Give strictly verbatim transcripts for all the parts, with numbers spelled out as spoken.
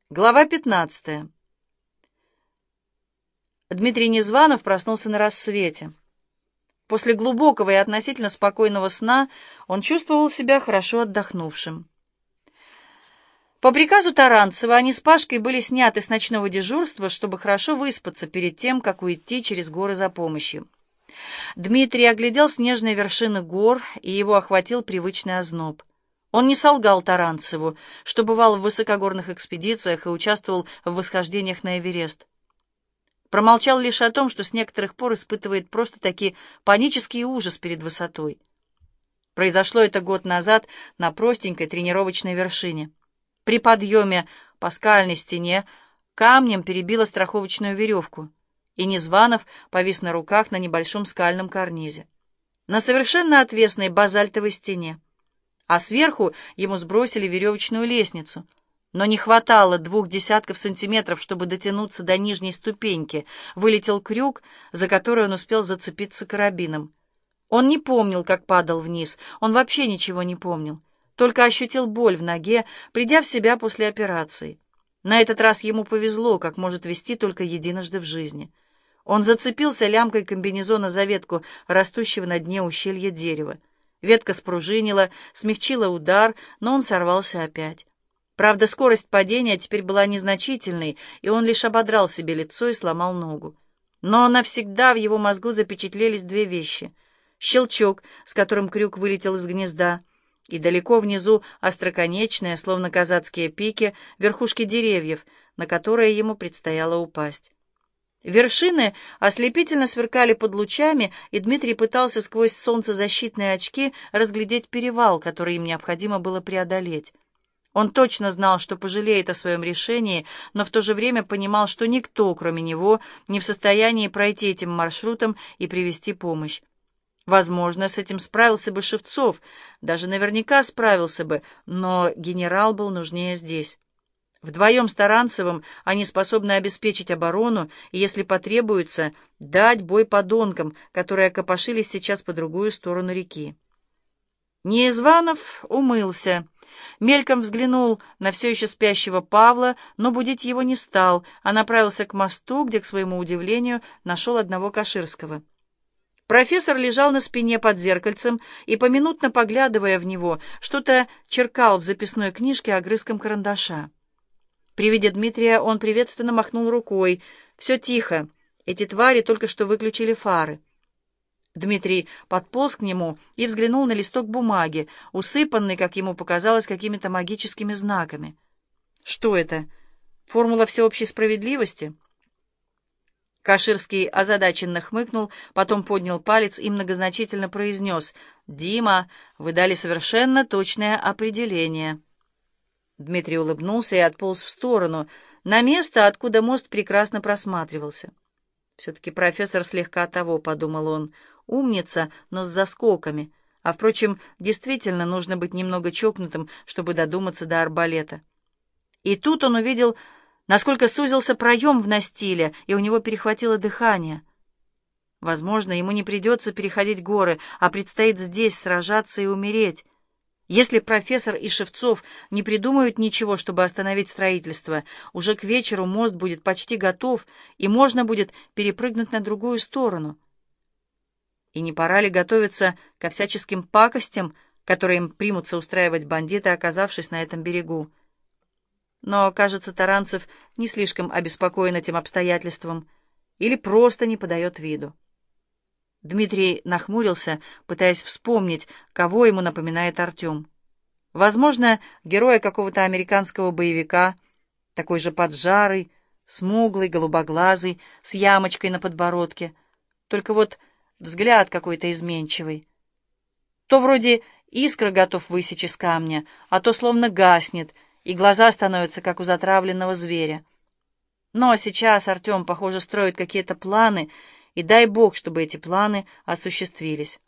Глава пятнадцатая. Дмитрий Незванов проснулся на рассвете. После глубокого и относительно спокойного сна он чувствовал себя хорошо отдохнувшим. По приказу Таранцева они с Пашкой были сняты с ночного дежурства, чтобы хорошо выспаться перед тем, как уйти через горы за помощью. Дмитрий оглядел снежные вершины гор, и его охватил привычный озноб. Он не солгал Таранцеву, что бывал в высокогорных экспедициях и участвовал в восхождениях на Эверест. Промолчал лишь о том, что с некоторых пор испытывает просто-таки панический ужас перед высотой. Произошло это год назад на простенькой тренировочной вершине. При подъеме по скальной стене камнем перебило страховочную веревку, и Незванов повис на руках на небольшом скальном карнизе, на совершенно отвесной базальтовой стене. А сверху ему сбросили веревочную лестницу. Но не хватало двух десятков сантиметров, чтобы дотянуться до нижней ступеньки. Вылетел крюк, за который он успел зацепиться карабином. Он не помнил, как падал вниз. Он вообще ничего не помнил. Только ощутил боль в ноге, придя в себя после операции. На этот раз ему повезло, как может везти только единожды в жизни. Он зацепился лямкой комбинезона за ветку растущего на дне ущелья дерева. Ветка спружинила, смягчила удар, но он сорвался опять. Правда, скорость падения теперь была незначительной, и он лишь ободрал себе лицо и сломал ногу. Но навсегда в его мозгу запечатлелись две вещи. Щелчок, с которым крюк вылетел из гнезда, и далеко внизу остроконечные, словно казацкие пики, верхушки деревьев, на которые ему предстояло упасть. Вершины ослепительно сверкали под лучами, и Дмитрий пытался сквозь солнцезащитные очки разглядеть перевал, который им необходимо было преодолеть. Он точно знал, что пожалеет о своем решении, но в то же время понимал, что никто, кроме него, не в состоянии пройти этим маршрутом и привести помощь. Возможно, с этим справился бы Шевцов, даже наверняка справился бы, но генерал был нужнее здесь. Вдвоем с Таранцевым они способны обеспечить оборону и, если потребуется, дать бой подонкам, которые копошились сейчас по другую сторону реки. Незванов умылся, мельком взглянул на все еще спящего Павла, но будить его не стал, а направился к мосту, где, к своему удивлению, нашел одного Каширского. Профессор лежал на спине под зеркальцем и, поминутно поглядывая в него, что-то черкал в записной книжке огрызком карандаша. При виде Дмитрия он приветственно махнул рукой. «Все тихо. Эти твари только что выключили фары». Дмитрий подполз к нему и взглянул на листок бумаги, усыпанный, как ему показалось, какими-то магическими знаками. «Что это? Формула всеобщей справедливости?» Каширский озадаченно хмыкнул, потом поднял палец и многозначительно произнес: «Дима, вы дали совершенно точное определение». Дмитрий улыбнулся и отполз в сторону, на место, откуда мост прекрасно просматривался. «Все-таки профессор слегка того», — подумал он, — «умница, но с заскоками. А, впрочем, действительно нужно быть немного чокнутым, чтобы додуматься до арбалета». И тут он увидел, насколько сузился проем в настиле, и у него перехватило дыхание. Возможно, ему не придется переходить горы, а предстоит здесь сражаться и умереть. Если профессор и Шевцов не придумают ничего, чтобы остановить строительство, уже к вечеру мост будет почти готов, и можно будет перепрыгнуть на другую сторону. И не пора ли готовиться ко всяческим пакостям, которые им примутся устраивать бандиты, оказавшись на этом берегу? Но, кажется, Таранцев не слишком обеспокоен этим обстоятельством или просто не подает виду. Дмитрий нахмурился, пытаясь вспомнить, кого ему напоминает Артем. Возможно, героя какого-то американского боевика, такой же поджарый, смуглый, голубоглазый, с ямочкой на подбородке. Только вот взгляд какой-то изменчивый. То вроде искра готов высечь из камня, а то словно гаснет, и глаза становятся, как у затравленного зверя. Но сейчас Артем, похоже, строит какие-то планы, и дай бог, чтобы эти планы осуществились.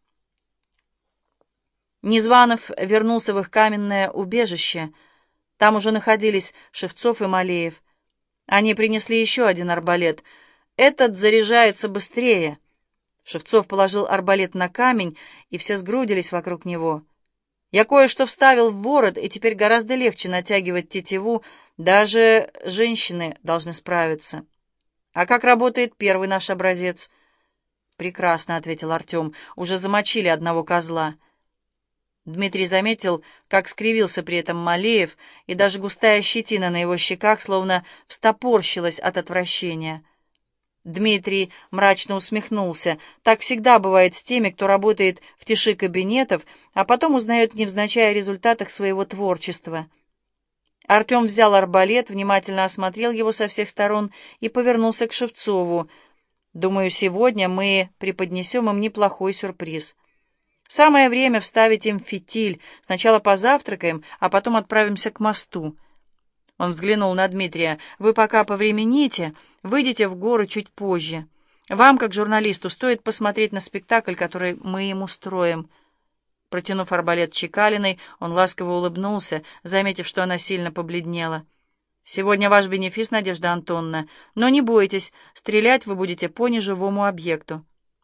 Незванов вернулся в их каменное убежище. Там уже находились Шевцов и Малеев. Они принесли еще один арбалет. Этот заряжается быстрее. Шевцов положил арбалет на камень, и все сгрудились вокруг него. Я кое-что вставил в ворот, и теперь гораздо легче натягивать тетиву, даже женщины должны справиться. А как работает первый наш образец? Прекрасно, — ответил Артем, — уже замочили одного козла. Дмитрий заметил, как скривился при этом Малеев, и даже густая щетина на его щеках словно встопорщилась от отвращения. Дмитрий мрачно усмехнулся. Так всегда бывает с теми, кто работает в тиши кабинетов, а потом узнает невзначай о результатах своего творчества. Артем взял арбалет, внимательно осмотрел его со всех сторон и повернулся к Шевцову. «Думаю, сегодня мы преподнесем им неплохой сюрприз. Самое время вставить им фитиль. Сначала позавтракаем, а потом отправимся к мосту». Он взглянул на Дмитрия. «Вы пока повремените, выйдете в горы чуть позже. Вам, как журналисту, стоит посмотреть на спектакль, который мы им устроим». Протянув арбалет Чекалиной, он ласково улыбнулся, заметив, что она сильно побледнела. «Сегодня ваш бенефис, Надежда Антоновна, но не бойтесь, стрелять вы будете по неживому объекту».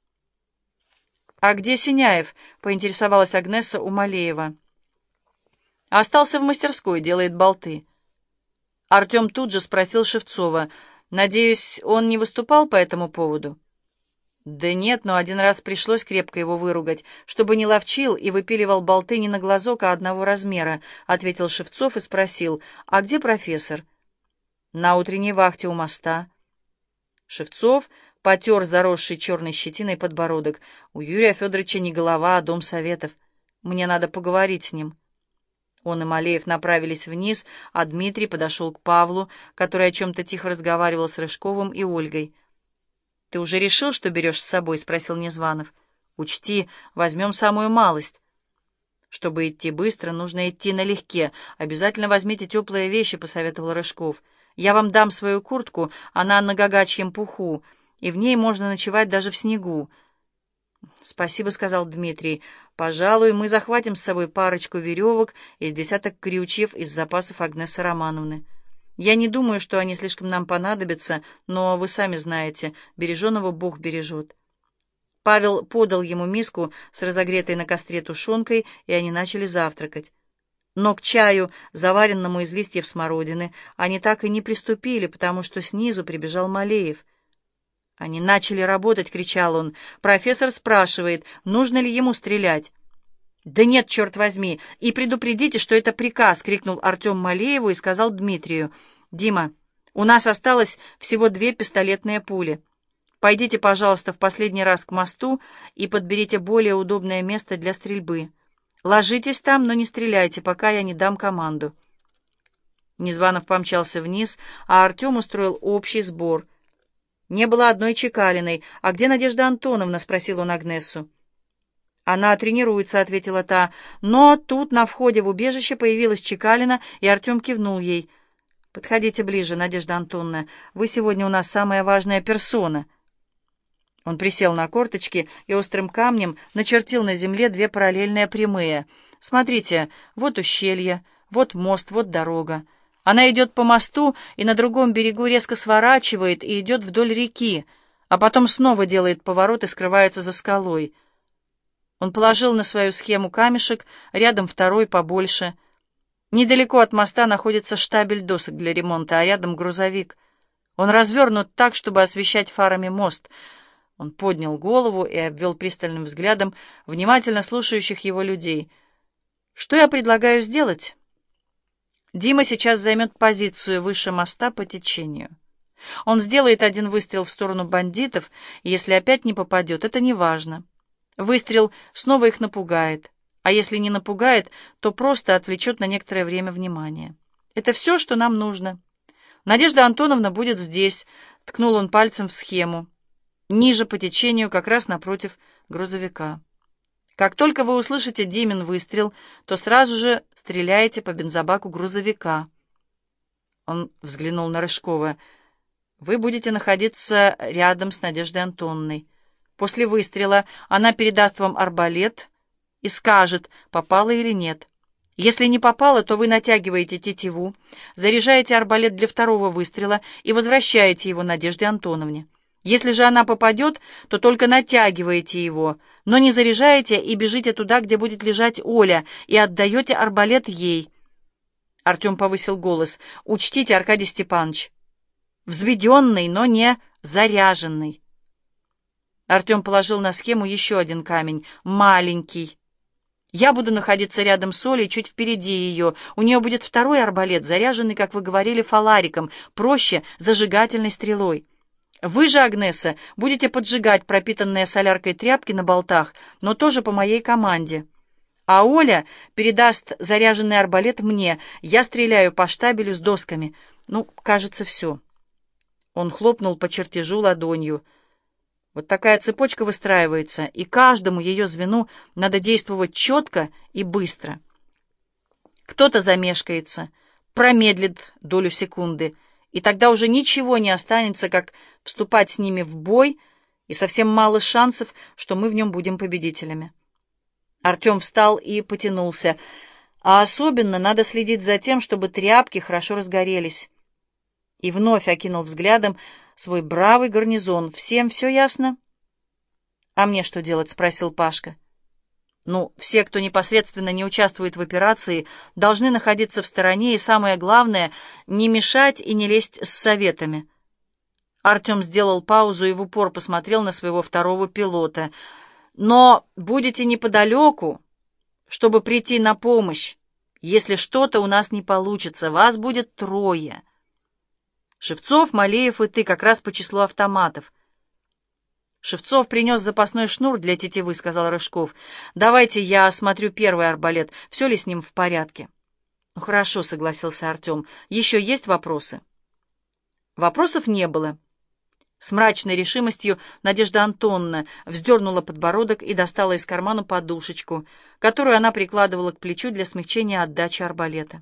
«А где Синяев?» — поинтересовалась Агнесса у Малеева. «Остался в мастерской, делает болты». Артем тут же спросил Шевцова: «Надеюсь, он не выступал по этому поводу?» «Да нет, но один раз пришлось крепко его выругать, чтобы не ловчил и выпиливал болты не на глазок, а одного размера», — ответил Шевцов и спросил: «А где профессор?» «На утренней вахте у моста». Шевцов потер заросший черной щетиной подбородок. «У Юрия Федоровича не голова, а дом советов. Мне надо поговорить с ним». Он и Малеев направились вниз, а Дмитрий подошел к Павлу, который о чем-то тихо разговаривал с Рыжковым и Ольгой. «Ты уже решил, что берешь с собой?» — спросил Незванов. «Учти, возьмем самую малость». «Чтобы идти быстро, нужно идти налегке. Обязательно возьмите теплые вещи», — посоветовал Рыжков. «Я вам дам свою куртку, она на гагачьем пуху, и в ней можно ночевать даже в снегу». «Спасибо», — сказал Дмитрий. «Пожалуй, мы захватим с собой парочку веревок и с десяток крючьев из запасов Агнессы Романовны. Я не думаю, что они слишком нам понадобятся, но вы сами знаете, береженого Бог бережет». Павел подал ему миску с разогретой на костре тушенкой, и они начали завтракать. Но к чаю, заваренному из листьев смородины, они так и не приступили, потому что снизу прибежал Малеев. «Они начали работать!» — кричал он. «Профессор спрашивает, нужно ли ему стрелять». «Да нет, черт возьми! И предупредите, что это приказ!» — крикнул Артем Малееву и сказал Дмитрию: «Дима, у нас осталось всего две пистолетные пули. Пойдите, пожалуйста, в последний раз к мосту и подберите более удобное место для стрельбы. Ложитесь там, но не стреляйте, пока я не дам команду». Незванов помчался вниз, а Артем устроил общий сбор. Не было одной Чекалиной. «А где Надежда Антоновна?» — спросил он Агнессу. «Она тренируется», — ответила та. Но тут на входе в убежище появилась Чекалина, и Артем кивнул ей. «Подходите ближе, Надежда Антоновна. Вы сегодня у нас самая важная персона». Он присел на корточки и острым камнем начертил на земле две параллельные прямые. «Смотрите, вот ущелье, вот мост, вот дорога. Она идет по мосту и на другом берегу резко сворачивает и идет вдоль реки, а потом снова делает поворот и скрывается за скалой». Он положил на свою схему камешек, рядом второй побольше. Недалеко от моста находится штабель досок для ремонта, а рядом грузовик. Он развернут так, чтобы освещать фарами мост. Он поднял голову и обвел пристальным взглядом внимательно слушающих его людей. «Что я предлагаю сделать?» Дима сейчас займет позицию выше моста по течению. Он сделает один выстрел в сторону бандитов, и если опять не попадет, это не важно. Выстрел снова их напугает, а если не напугает, то просто отвлечет на некоторое время внимание. Это все, что нам нужно. Надежда Антоновна будет здесь, — ткнул он пальцем в схему, ниже по течению, как раз напротив грузовика. Как только вы услышите Димин выстрел, то сразу же стреляете по бензобаку грузовика. Он взглянул на Рыжкова. Вы будете находиться рядом с Надеждой Антоновной. После выстрела она передаст вам арбалет и скажет, попала или нет. Если не попала, то вы натягиваете тетиву, заряжаете арбалет для второго выстрела и возвращаете его Надежде Антоновне. Если же она попадет, то только натягиваете его, но не заряжаете и бежите туда, где будет лежать Оля, и отдаете арбалет ей. Артем повысил голос. Учтите, Аркадий Степанович, взведенный, но не заряженный. Артем положил на схему еще один камень, маленький. Я буду находиться рядом с Олей, чуть впереди ее. У нее будет второй арбалет, заряженный, как вы говорили, фалариком, проще, зажигательной стрелой. Вы же, Агнеса, будете поджигать пропитанные соляркой тряпки на болтах, но тоже по моей команде. А Оля передаст заряженный арбалет мне. Я стреляю по штабелю с досками. Ну, кажется, все. Он хлопнул по чертежу ладонью. Вот такая цепочка выстраивается, и каждому ее звену надо действовать четко и быстро. Кто-то замешкается, промедлит долю секунды, и тогда уже ничего не останется, как вступать с ними в бой, и совсем мало шансов, что мы в нем будем победителями. Артем встал и потянулся. А особенно надо следить за тем, чтобы тряпки хорошо разгорелись. И вновь окинул взглядом свой бравый гарнизон. «Всем все ясно?» «А мне что делать?» — спросил Пашка. «Ну, все, кто непосредственно не участвует в операции, должны находиться в стороне, и самое главное — не мешать и не лезть с советами». Артем сделал паузу и в упор посмотрел на своего второго пилота. «Но будете неподалеку, чтобы прийти на помощь. Если что-то у нас не получится, вас будет трое. Шевцов, Малеев и ты, как раз по числу автоматов». «Шевцов принес запасной шнур для тетивы», — сказал Рыжков. «Давайте я осмотрю первый арбалет. Все ли с ним в порядке?» «Ну, хорошо», — согласился Артем. «Еще есть вопросы?» Вопросов не было. С мрачной решимостью Надежда Антоновна вздернула подбородок и достала из кармана подушечку, которую она прикладывала к плечу для смягчения отдачи арбалета.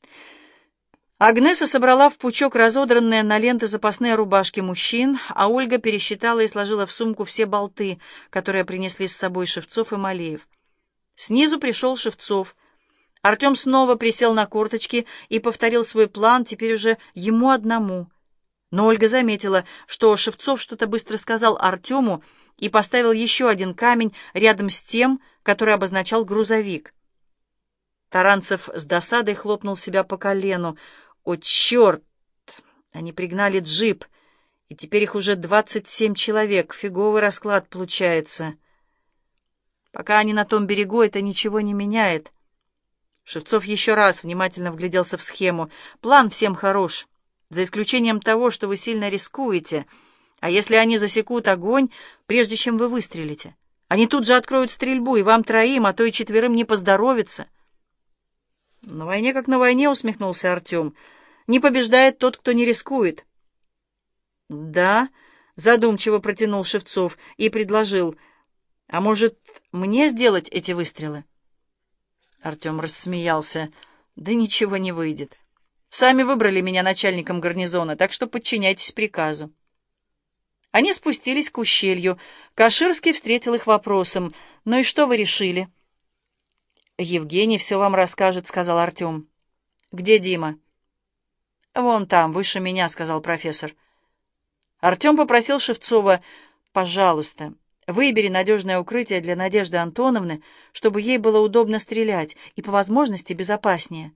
Агнеса собрала в пучок разодранные на ленты запасные рубашки мужчин, а Ольга пересчитала и сложила в сумку все болты, которые принесли с собой Шевцов и Малеев. Снизу пришел Шевцов. Артем снова присел на корточки и повторил свой план, теперь уже ему одному. Но Ольга заметила, что Шевцов что-то быстро сказал Артему и поставил еще один камень рядом с тем, который обозначал грузовик. Таранцев с досадой хлопнул себя по колену. «О, черт! Они пригнали джип, и теперь их уже двадцать семь человек. Фиговый расклад получается. Пока они на том берегу, это ничего не меняет». Шевцов еще раз внимательно вгляделся в схему. «План всем хорош, за исключением того, что вы сильно рискуете. А если они засекут огонь, прежде чем вы выстрелите? Они тут же откроют стрельбу, и вам троим, а то и четверым не поздоровится». «На войне как на войне», — усмехнулся Артем. «Не побеждает тот, кто не рискует». «Да», — задумчиво протянул Шевцов и предложил. «А может, мне сделать эти выстрелы?» Артем рассмеялся. «Да ничего не выйдет. Сами выбрали меня начальником гарнизона, так что подчиняйтесь приказу». Они спустились к ущелью. Каширский встретил их вопросом. «Ну и что вы решили?» «Евгений все вам расскажет», — сказал Артем. «Где Дима?» «Вон там, выше меня», — сказал профессор. Артем попросил Шевцова: «Пожалуйста, выбери надежное укрытие для Надежды Антоновны, чтобы ей было удобно стрелять и, по возможности, безопаснее».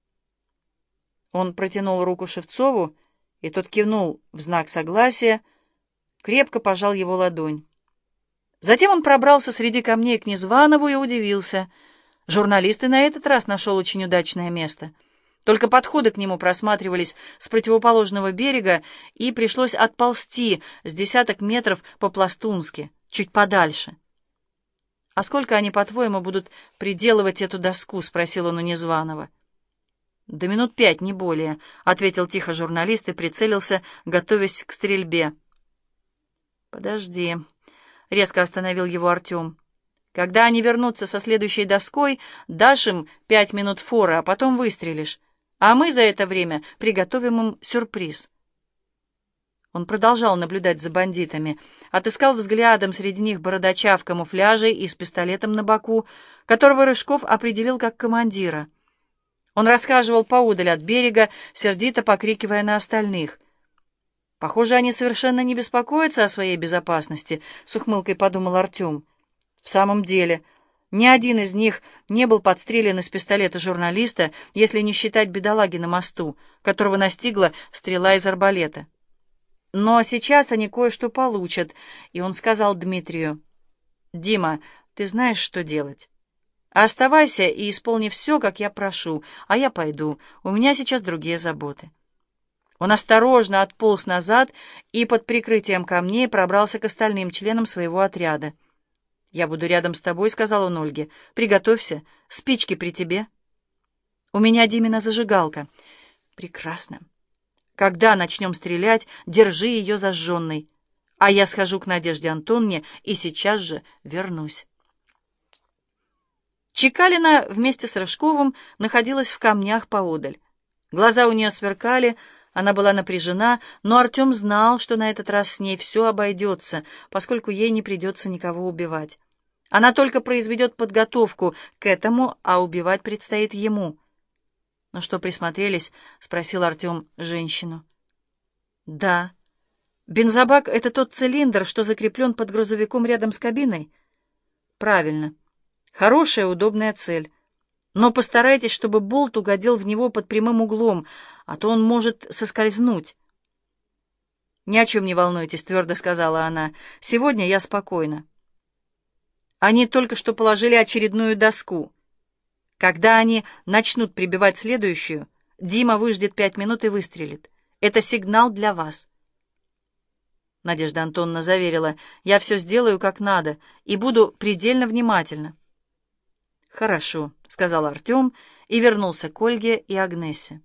Он протянул руку Шевцову, и тот кивнул в знак согласия, крепко пожал его ладонь. Затем он пробрался среди камней к Незванову и удивился. Журналист и на этот раз нашел очень удачное место. Только подходы к нему просматривались с противоположного берега, и пришлось отползти с десяток метров по-пластунски, чуть подальше. «А сколько они, по-твоему, будут приделывать эту доску?» — спросил он у Незваного. «Да минут пять, не более», — ответил тихо журналист и прицелился, готовясь к стрельбе. «Подожди», — резко остановил его Артем. «Когда они вернутся со следующей доской, дашь им пять минут фора, а потом выстрелишь. А мы за это время приготовим им сюрприз». Он продолжал наблюдать за бандитами, отыскал взглядом среди них бородача в камуфляже и с пистолетом на боку, которого Рыжков определил как командира. Он расхаживал поодаль от берега, сердито покрикивая на остальных. Похоже, они совершенно не беспокоятся о своей безопасности, — с ухмылкой подумал Артем. В самом деле, ни один из них не был подстрелен из пистолета журналиста, если не считать бедолаги на мосту, которого настигла стрела из арбалета. Но сейчас они кое-что получат, и он сказал Дмитрию: «Дима, ты знаешь, что делать. Оставайся и исполни все, как я прошу, а я пойду, у меня сейчас другие заботы». Он осторожно отполз назад и под прикрытием камней пробрался к остальным членам своего отряда. «Я буду рядом с тобой», — сказал он Ольге. «Приготовься, спички при тебе». «У меня Димина зажигалка». «Прекрасно. Когда начнем стрелять, держи ее зажженной, а я схожу к Надежде Антоновне и сейчас же вернусь». Чекалина вместе с Рыжковым находилась в камнях поодаль. Глаза у нее сверкали, она была напряжена, но Артем знал, что на этот раз с ней все обойдется, поскольку ей не придется никого убивать. Она только произведет подготовку к этому, а убивать предстоит ему. «Ну что, присмотрелись?» — спросил Артем женщину. «Да. Бензобак — это тот цилиндр, что закреплен под грузовиком рядом с кабиной?» «Правильно. Хорошая, удобная цель. Но постарайтесь, чтобы болт угодил в него под прямым углом, а то он может соскользнуть». «Ни о чем не волнуйтесь», — твердо сказала она. «Сегодня я спокойна». Они только что положили очередную доску. Когда они начнут прибивать следующую, Дима выждет пять минут и выстрелит. Это сигнал для вас. Надежда Антоновна заверила: «Я все сделаю как надо и буду предельно внимательна». «Хорошо», — сказал Артем и вернулся к Ольге и Агнесе.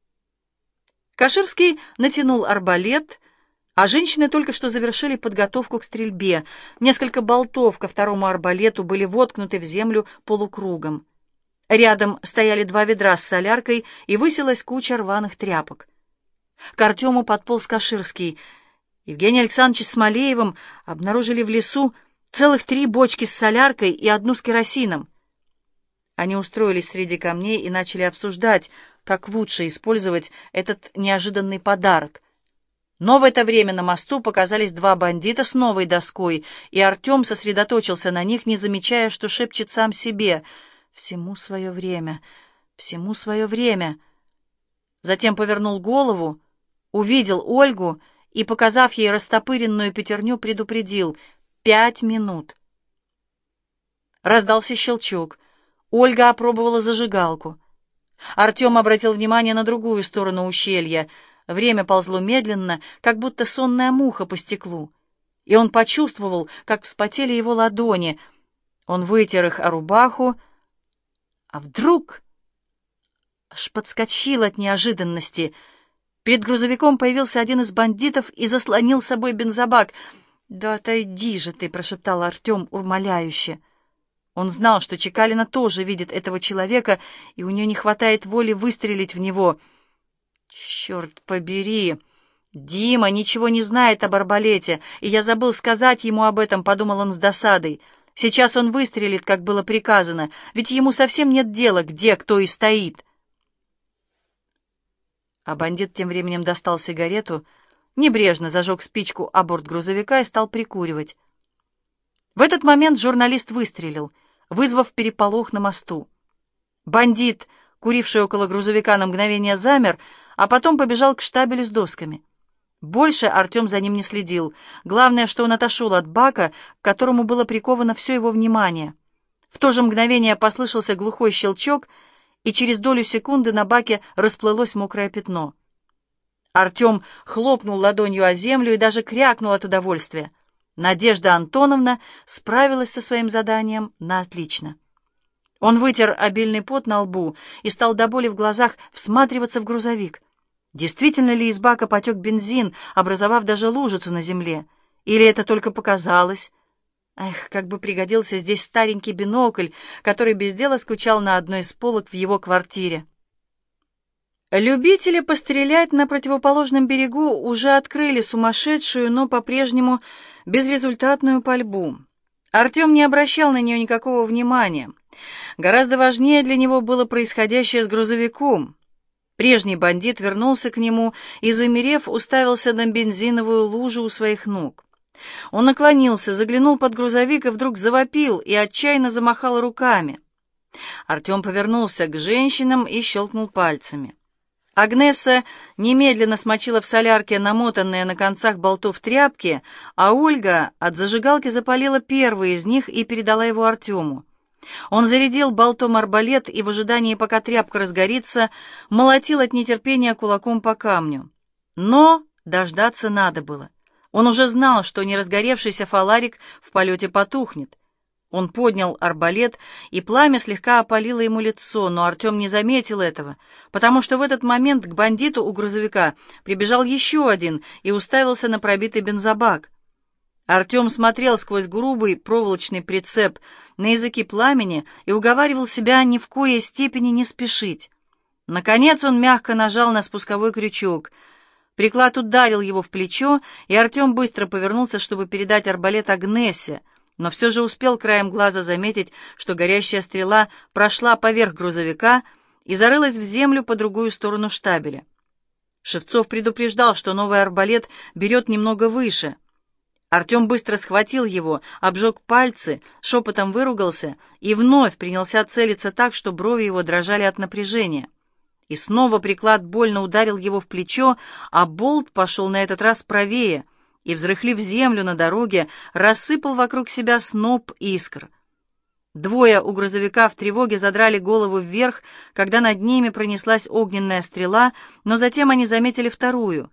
Каширский натянул арбалет, а женщины только что завершили подготовку к стрельбе. Несколько болтов ко второму арбалету были воткнуты в землю полукругом. Рядом стояли два ведра с соляркой и высилась куча рваных тряпок. К Артему подполз Каширский. Евгений Александрович с Смолеевым обнаружили в лесу целых три бочки с соляркой и одну с керосином. Они устроились среди камней и начали обсуждать, как лучше использовать этот неожиданный подарок. Но в это время на мосту показались два бандита с новой доской, и Артем сосредоточился на них, не замечая, что шепчет сам себе: «Всему свое время, всему свое время». Затем повернул голову, увидел Ольгу и, показав ей растопыренную пятерню, предупредил: «Пять минут». Раздался щелчок. Ольга опробовала зажигалку. Артем обратил внимание на другую сторону ущелья. Время ползло медленно, как будто сонная муха по стеклу, и он почувствовал, как вспотели его ладони. Он вытер их о рубаху, а вдруг аж подскочил от неожиданности. Перед грузовиком появился один из бандитов и заслонил с собой бензобак. «Да отойди же ты!» — прошептал Артем умоляюще. Он знал, что Чекалина тоже видит этого человека, и у нее не хватает воли выстрелить в него. «Черт побери! Дима ничего не знает об арбалете, и я забыл сказать ему об этом», — подумал он с досадой. «Сейчас он выстрелит, как было приказано, ведь ему совсем нет дела, где кто и стоит». А бандит тем временем достал сигарету, небрежно зажег спичку о борт грузовика и стал прикуривать. В этот момент журналист выстрелил, вызвав переполох на мосту. Бандит, куривший около грузовика, на мгновение замер, а потом побежал к штабелю с досками. Больше Артем за ним не следил. Главное, что он отошел от бака, к которому было приковано все его внимание. В то же мгновение послышался глухой щелчок, и через долю секунды на баке расплылось мокрое пятно. Артем хлопнул ладонью о землю и даже крякнул от удовольствия. Надежда Антоновна справилась со своим заданием на отлично. Он вытер обильный пот на лбу и стал до боли в глазах всматриваться в грузовик. Действительно ли из бака потек бензин, образовав даже лужицу на земле? Или это только показалось? Эх, как бы пригодился здесь старенький бинокль, который без дела скучал на одной из полок в его квартире. Любители пострелять на противоположном берегу уже открыли сумасшедшую, но по-прежнему безрезультатную пальбу. Артем не обращал на нее никакого внимания. Гораздо важнее для него было происходящее с грузовиком. Прежний бандит вернулся к нему и, замерев, уставился на бензиновую лужу у своих ног. Он наклонился, заглянул под грузовик и вдруг завопил и отчаянно замахал руками. Артем повернулся к женщинам и щелкнул пальцами. Агнеса немедленно смочила в солярке намотанные на концах болтов тряпки, а Ольга от зажигалки запалила первый из них и передала его Артему. Он зарядил болтом арбалет и в ожидании, пока тряпка разгорится, молотил от нетерпения кулаком по камню. Но дождаться надо было. Он уже знал, что неразгоревшийся фонарик в полете потухнет. Он поднял арбалет, и пламя слегка опалило ему лицо, но Артем не заметил этого, потому что в этот момент к бандиту у грузовика прибежал еще один и уставился на пробитый бензобак. Артем смотрел сквозь грубый проволочный прицеп на языки пламени и уговаривал себя ни в коей степени не спешить. Наконец он мягко нажал на спусковой крючок. Приклад ударил его в плечо, и Артем быстро повернулся, чтобы передать арбалет Агнесе, но все же успел краем глаза заметить, что горящая стрела прошла поверх грузовика и зарылась в землю по другую сторону штабеля. Шевцов предупреждал, что новый арбалет берет немного выше. Артем быстро схватил его, обжег пальцы, шепотом выругался и вновь принялся целиться так, что брови его дрожали от напряжения. И снова приклад больно ударил его в плечо, а болт пошел на этот раз правее и, взрыхлив землю на дороге, рассыпал вокруг себя сноп искр. Двое у грузовика в тревоге задрали голову вверх, когда над ними пронеслась огненная стрела, но затем они заметили вторую.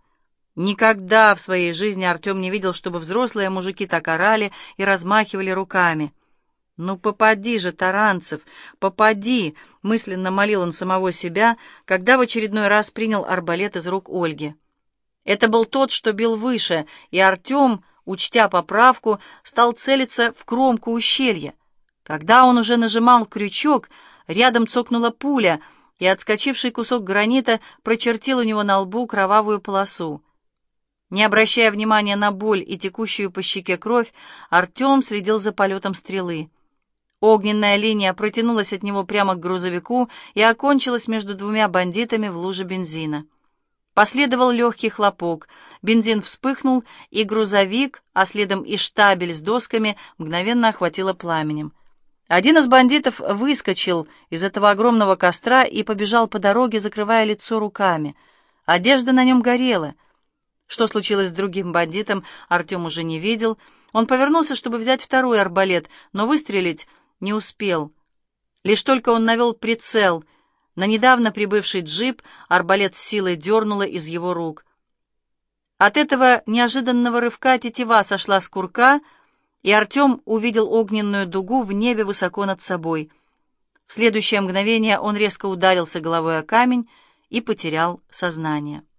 Никогда в своей жизни Артем не видел, чтобы взрослые мужики так орали и размахивали руками. «Ну, попади же, Таранцев, попади!» — мысленно молил он самого себя, когда в очередной раз принял арбалет из рук Ольги. Это был тот, что бил выше, и Артем, учтя поправку, стал целиться в кромку ущелья. Когда он уже нажимал крючок, рядом цокнула пуля, и отскочивший кусок гранита прочертил у него на лбу кровавую полосу. Не обращая внимания на боль и текущую по щеке кровь, Артем следил за полетом стрелы. Огненная линия протянулась от него прямо к грузовику и окончилась между двумя бандитами в луже бензина. Последовал легкий хлопок, бензин вспыхнул, и грузовик, а следом и штабель с досками, мгновенно охватило пламенем. Один из бандитов выскочил из этого огромного костра и побежал по дороге, закрывая лицо руками. Одежда на нем горела. Что случилось с другим бандитом, Артем уже не видел. Он повернулся, чтобы взять второй арбалет, но выстрелить не успел. Лишь только он навел прицел на недавно прибывший джип, арбалет с силой дернуло из его рук. От этого неожиданного рывка тетива сошла с курка, и Артем увидел огненную дугу в небе высоко над собой. В следующее мгновение он резко ударился головой о камень и потерял сознание.